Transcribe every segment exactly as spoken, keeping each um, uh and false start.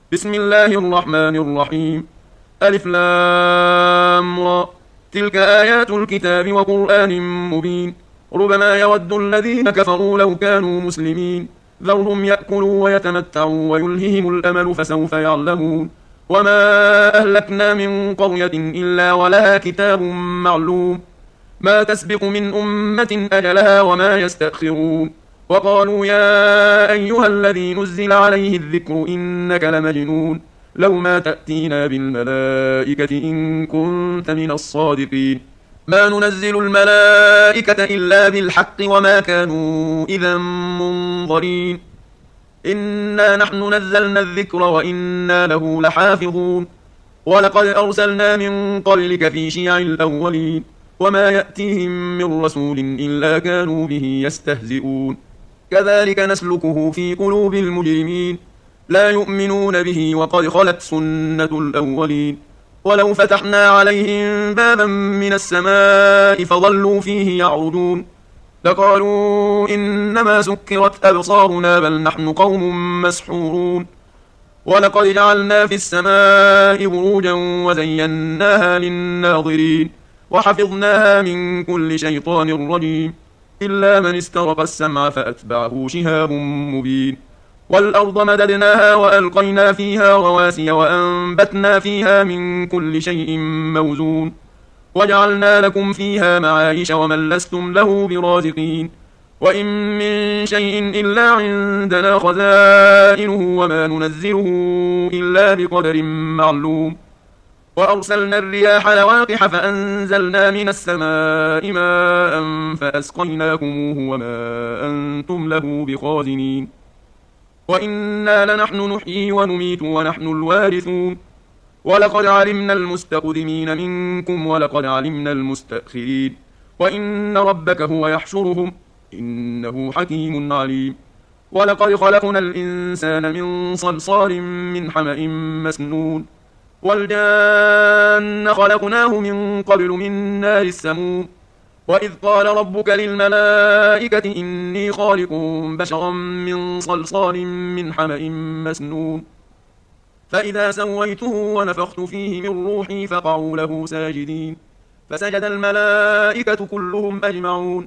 بسم الله الرحمن الرحيم. ألف لام را. تلك آيات الكتاب وقرآن مبين. ربما يود الذين كفروا لو كانوا مسلمين. ذرهم يأكلوا ويتمتعوا ويلههم الأمل فسوف يعلمون. وما أهلكنا من قرية إلا ولها كتاب معلوم. ما تسبق من أمة أجلها وما يستأخرون. وقالوا يا أيها الذي نزل عليه الذكر إنك لمجنون. لو ما تأتينا بالملائكة إن كنت من الصادقين. ما ننزل الملائكة إلا بالحق وما كانوا إذا منظرين. إنا نحن نزلنا الذكر وإنا له لحافظون. ولقد أرسلنا من قبلك في شيع الأولين. وما يأتيهم من رسول إلا كانوا به يستهزئون. كذلك نسلكه في قلوب المجرمين. لا يؤمنون به وقد خلت سنة الأولين. ولو فتحنا عليهم بابا من السماء فظلوا فيه يعرجون لقالوا إنما سكرت أبصارنا بل نحن قوم مسحورون. ولقد جعلنا في السماء بروجا وزيناها للناظرين وحفظناها من كل شيطان رجيم إلا من استرق السمع فأتبعه شهاب مبين. والأرض مددناها وألقينا فيها رواسي وأنبتنا فيها من كل شيء موزون وجعلنا لكم فيها معايش ومن لستم له برازقين. وإن من شيء إلا عندنا خزائنه وما ننزله إلا بقدر معلوم. وأرسلنا الرياح لواقح فأنزلنا من السماء ماء فأسقيناكموه وما أنتم له بخازنين. وإنا لنحن نحيي ونميت ونحن الوارثون. ولقد علمنا المستقدمين منكم ولقد علمنا المستأخرين. وإن ربك هو يحشرهم إنه حكيم عليم. ولقد خلقنا الإنسان من صلصال من حمأ مسنون والجان خلقناه من قبل من نار السموم. وإذ قال ربك للملائكة إني خالق بشرا من صلصال من حمأ مسنون فإذا سويته ونفخت فيه من روحي فقعوا له ساجدين فسجد الملائكة كلهم أجمعون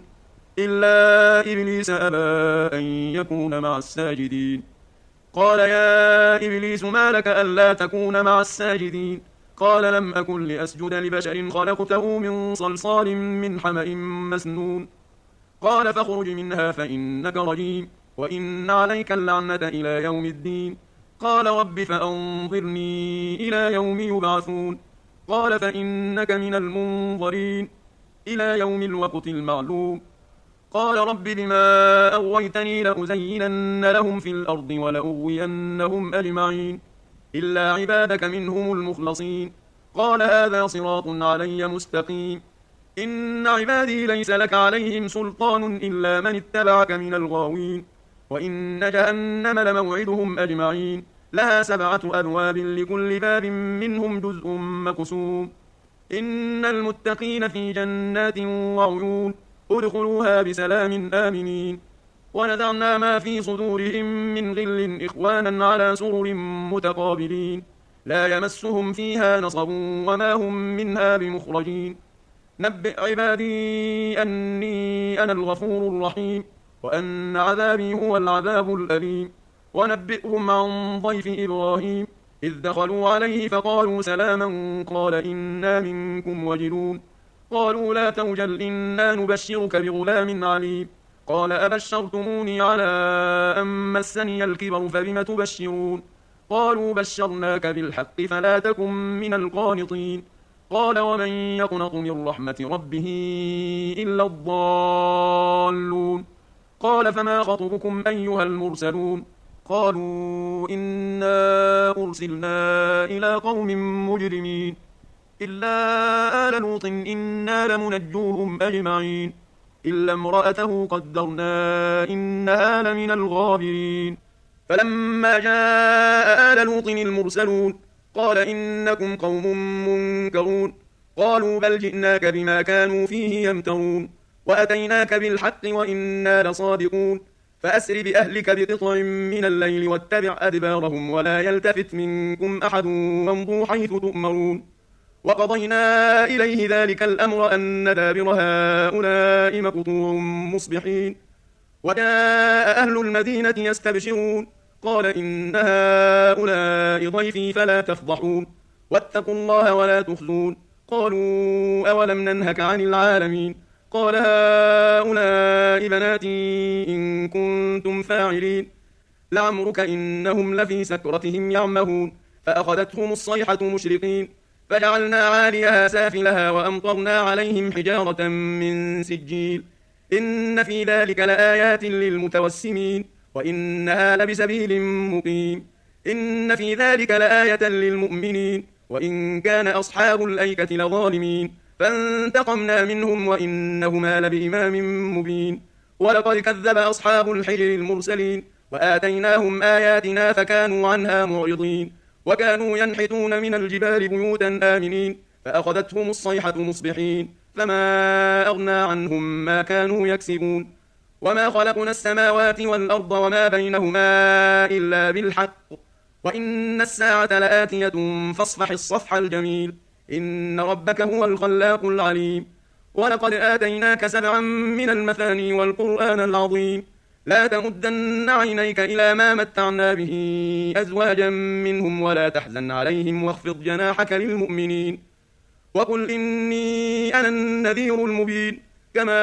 إلا إبليس أبى أن يكون مع الساجدين. قال يا إبليس ما لك ألا تكون مع الساجدين؟ قال لم أكن لأسجد لبشر خلقته من صلصال من حمأ مسنون. قال فاخرج منها فإنك رجيم وإن عليك اللعنة إلى يوم الدين. قال رب فأنظرني إلى يوم يبعثون. قال فإنك من المنظرين إلى يوم الوقت المعلوم. قال رب بما أغويتني لأزينن لهم في الأرض ولأغوينهم أجمعين إلا عبادك منهم المخلصين. قال هذا صراط علي مستقيم. إن عبادي ليس لك عليهم سلطان إلا من اتبعك من الغاوين. وإن جهنم لموعدهم أجمعين لها سبعة أبواب لكل باب منهم جزء مقسوم. إن المتقين في جنات وعيون ادخلوها بسلام آمنين. ونزعنا ما في صدورهم من غل إخوانا على سرر متقابلين لا يمسهم فيها نصب وما هم منها بمخرجين. نبئ عبادي أني أنا الغفور الرحيم وأن عذابي هو العذاب الأليم. ونبئهم عن ضيف إبراهيم إذ دخلوا عليه فقالوا سلاما قال إنا منكم وجلون. قالوا لا توجل إنا نبشرك بغلام عليم. قال أبشرتموني على أن مسني الكبر فبم تبشرون؟ قالوا بشرناك بالحق فلا تكن من القانطين. قال ومن يقنط من رحمة ربه إلا الضالون. قال فما خطبكم أيها المرسلون؟ قالوا إنا أرسلنا إلى قوم مجرمين إلا آل لوط إنا لمنجوهم أجمعين إلا امرأته قدرنا إنها لمن الغابرين. فلما جاء آل لوط المرسلون قال إنكم قوم منكرون. قالوا بل جئناك بما كانوا فيه يمترون وأتيناك بالحق وإنا لصادقون. فأسر بأهلك بقطع من الليل واتبع أدبارهم ولا يلتفت منكم أحد وامضوا حيث تؤمرون وقضينا إليه ذلك الأمر أن دابر هؤلاء مقطوع مصبحين وجاء أهل المدينة يستبشرون قال إن هؤلاء ضيفي فلا تفضحون واتقوا الله ولا تخزون قالوا أولم ننهك عن العالمين قال هؤلاء بناتي إن كنتم فاعلين لعمرك إنهم لفي سكرتهم يعمهون فأخذتهم الصيحة مشرقين فجعلنا عاليها سافلها وأمطرنا عليهم حجارة من سجيل إن في ذلك لآيات للمتوسمين وإنها لبسبيل مقيم إن في ذلك لآية للمؤمنين وإن كان أصحاب الأيكة لظالمين فانتقمنا منهم وإنهما لبإمام مبين ولقد كذب أصحاب الحجر المرسلين وآتيناهم آياتنا فكانوا عنها معرضين وكانوا ينحتون من الجبال بيوتا آمنين فأخذتهم الصيحة مصبحين فما أغنى عنهم ما كانوا يكسبون وما خلقنا السماوات والأرض وما بينهما إلا بالحق وإن الساعة لآتية فاصفح الصفح الجميل إن ربك هو الخلاق العليم ولقد آتيناك سبعا من المثاني والقرآن العظيم لا تمدن عينيك إلى ما متعنا به أزواجا منهم ولا تحزن عليهم واخفض جناحك للمؤمنين وقل إني أنا النذير المبين كما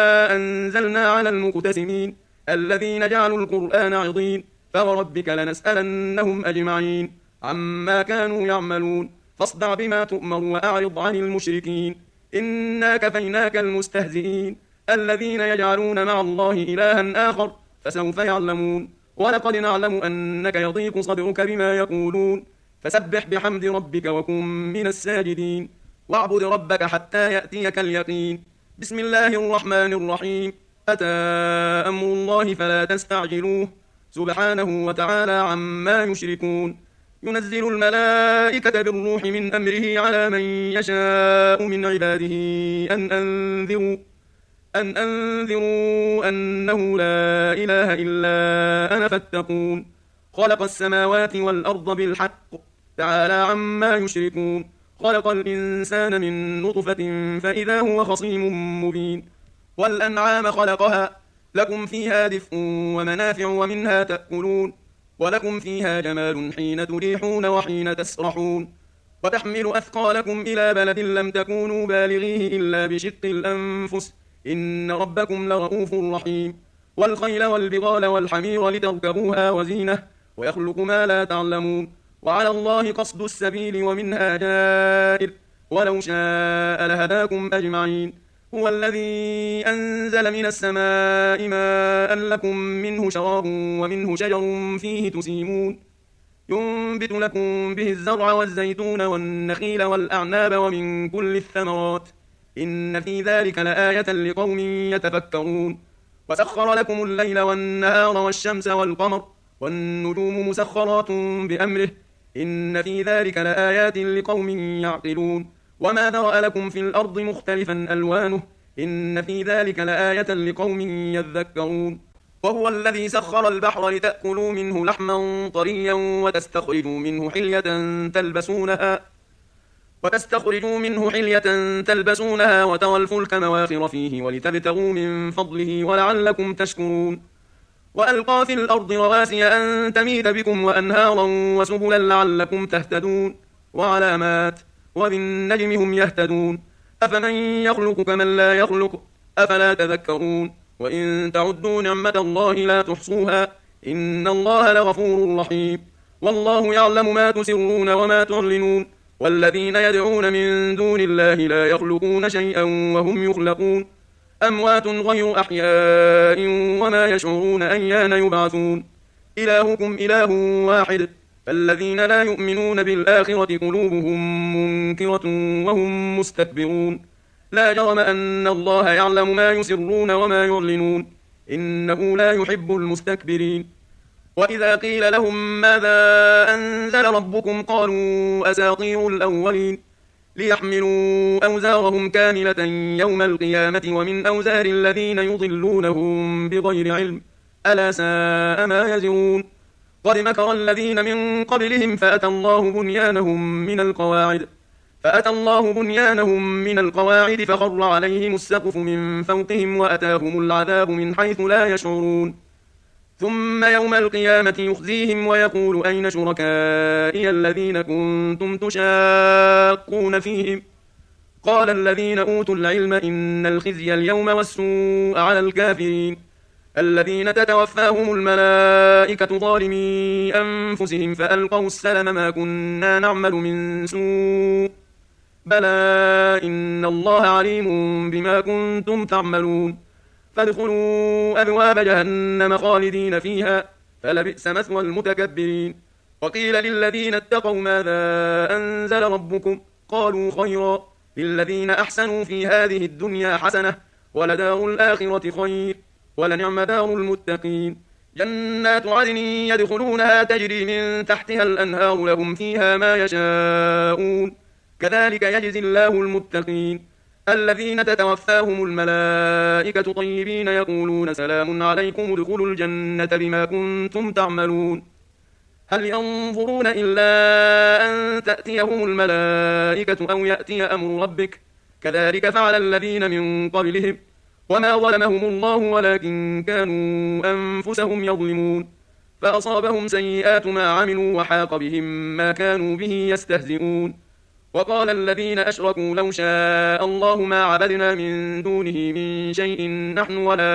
أنزلنا على المقتسمين الذين جعلوا القرآن عضين فوربك لنسألنهم أجمعين عما كانوا يعملون فاصدع بما تؤمر وأعرض عن المشركين إنا كفيناك المستهزئين الذين يجعلون مع الله إلها آخر فسوف يعلمون ولقد نعلم أنك يضيق صدرك بما يقولون فسبح بحمد ربك وكن من الساجدين واعبد ربك حتى يأتيك اليقين بسم الله الرحمن الرحيم أتى أمر الله فلا تستعجلوه سبحانه وتعالى عما يشركون ينزل الملائكة بالروح من أمره على من يشاء من عباده أن أنذروا أن أنذروا أنه لا إله إلا أنا فاتقون خلق السماوات والأرض بالحق تعالى عما يشركون خلق الإنسان من نطفة فإذا هو خصيم مبين والأنعام خلقها لكم فيها دفء ومنافع ومنها تأكلون ولكم فيها جمال حين تريحون وحين تسرحون وتحمل أثقالكم إلى بلد لم تكونوا بالغيه إلا بشق الأنفس إن ربكم لرؤوف رحيم والخيل والبغال والحمير لتركبوها وزينة ويخلق ما لا تعلمون وعلى الله قصد السبيل ومنها جائر ولو شاء لهداكم أجمعين هو الذي أنزل من السماء ماء لكم منه شراب ومنه شجر فيه تسيمون ينبت لكم به الزرع والزيتون والنخيل والأعناب ومن كل الثمرات إن في ذلك لآية لقوم يتفكرون وسخر لكم الليل والنهار والشمس والقمر والنجوم مسخرات بأمره إن في ذلك لآيات لقوم يعقلون وما ذرأ لكم في الأرض مختلفا ألوانه إن في ذلك لآية لقوم يذكرون وهو الذي سخر البحر لتأكلوا منه لحما طريا وتستخرجوا منه حلية تلبسونها وتستخرجوا منه حلية تلبسونها وترى الفلك مواخر فيه ولتبتغوا من فضله ولعلكم تشكرون وألقى في الأرض رواسي أن تميد بكم وأنهارا وسبلا لعلكم تهتدون وعلامات وبالنجم هم يهتدون أفمن يخلق كمن لا يخلق أفلا تذكرون وإن تعدوا نعمة الله لا تحصوها إن الله لغفور رحيم والله يعلم ما تسرون وما تعلنون والذين يدعون من دون الله لا يخلقون شيئا وهم يخلقون أموات غير أحياء وما يشعرون أيان يبعثون إلهكم إله واحد فالذين لا يؤمنون بالآخرة قلوبهم منكرة وهم مستكبرون لا جرم أن الله يعلم ما يسرون وما يعلنون إنه لا يحب المستكبرين وإذا قيل لهم ماذا أنزل ربكم قالوا أساطير الأولين ليحملوا أوزارهم كاملة يوم القيامة ومن أوزار الذين يضلونهم بغير علم ألا ساء ما يزرون قد مكر الذين من قبلهم فأتى الله بنيانهم من القواعد فأتى الله بنيانهم من القواعد فخر عليهم السقف من فوقهم وأتاهم العذاب من حيث لا يشعرون ثم يوم القيامة يخزيهم ويقول أين شركائي الذين كنتم تشاقون فيهم قال الذين أوتوا العلم إن الخزي اليوم والسوء على الكافرين الذين تتوفاهم الملائكة ظالمي أنفسهم فألقوا السلم ما كنا نعمل من سوء بلى إن الله عليم بما كنتم تعملون فادخلوا أبواب جهنم خالدين فيها فلبئس مثوى المتكبرين وقيل للذين اتقوا ماذا أنزل ربكم قالوا خيرا للذين أحسنوا في هذه الدنيا حسنة ولدار الآخرة خير ولنعم دار المتقين جنات عدن يدخلونها تجري من تحتها الأنهار لهم فيها ما يشاءون كذلك يجزي الله المتقين الذين تتوفاهم الملائكة طيبين يقولون سلام عليكم ادخلوا الجنة بما كنتم تعملون هل ينظرون إلا أن تأتيهم الملائكة أو يأتي أمر ربك كذلك فعل الذين من قبلهم وما ظلمهم الله ولكن كانوا أنفسهم يظلمون فأصابهم سيئات ما عملوا وحاق بهم ما كانوا به يستهزئون وقال الذين أشركوا لو شاء الله ما عبدنا من دونه من شيء نحن ولا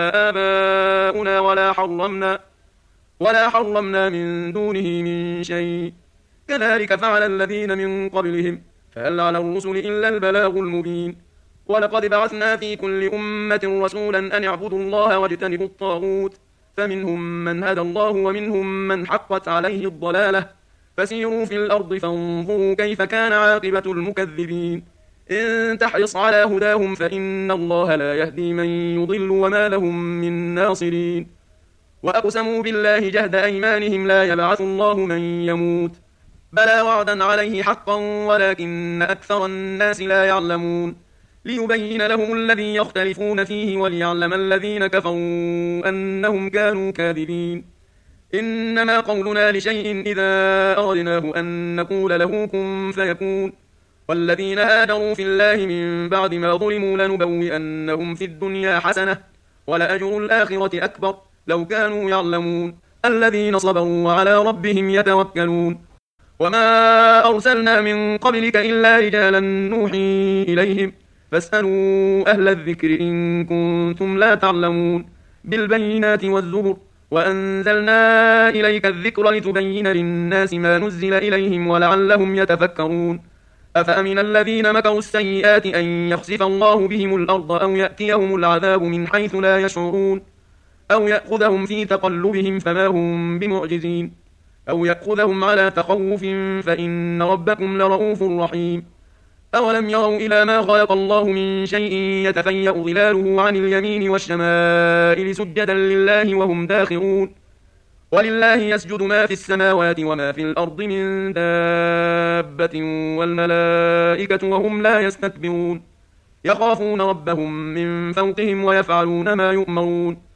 آباؤنا ولا حرمنا ولا حرمنا من دونه من شيء كذلك فعل الذين من قبلهم فهل على الرسل إلا البلاغ المبين ولقد بعثنا في كل أمة رسولا أن اعبدوا الله واجتنبوا الطاغوت فمنهم من هدى الله ومنهم من حقت عليه الضلالة فسيروا في الأرض فانظروا كيف كان عاقبة المكذبين إن تحرص على هداهم فإن الله لا يهدي من يضل وما لهم من ناصرين وأقسموا بالله جهد أيمانهم لا يبعث الله من يموت بلى وعدا عليه حقا ولكن أكثر الناس لا يعلمون ليبين لهم الذي يختلفون فيه وليعلم الذين كفروا أنهم كانوا كاذبين إنما قولنا لشيء إذا أردناه أن نقول له كن فيكون والذين هاجروا في الله من بعد ما ظلموا لنبوئنهم في الدنيا حسنة ولأجر الآخرة أكبر لو كانوا يعلمون الذين صبروا وعلى ربهم يتوكلون وما أرسلنا من قبلك إلا رجالا نوحي إليهم فاسألوا أهل الذكر إن كنتم لا تعلمون بالبينات والزبر وأنزلنا إليك الذكر لتبين للناس ما نزل إليهم ولعلهم يتفكرون أفأمن الذين مكروا السيئات أن يخسف الله بهم الأرض أو يأتيهم العذاب من حيث لا يشعرون أو يأخذهم في تقلبهم فما هم بمعجزين أو يأخذهم على تخوف فإن ربكم لرؤوف رحيم أولم يروا إلى ما خلق الله من شيء يتفيأ ظلاله عن اليمين والشمائل سجدا لله وهم داخرون ولله يسجد ما في السماوات وما في الأرض من دابة والملائكة وهم لا يستكبرون يخافون ربهم من فوقهم ويفعلون ما يؤمرون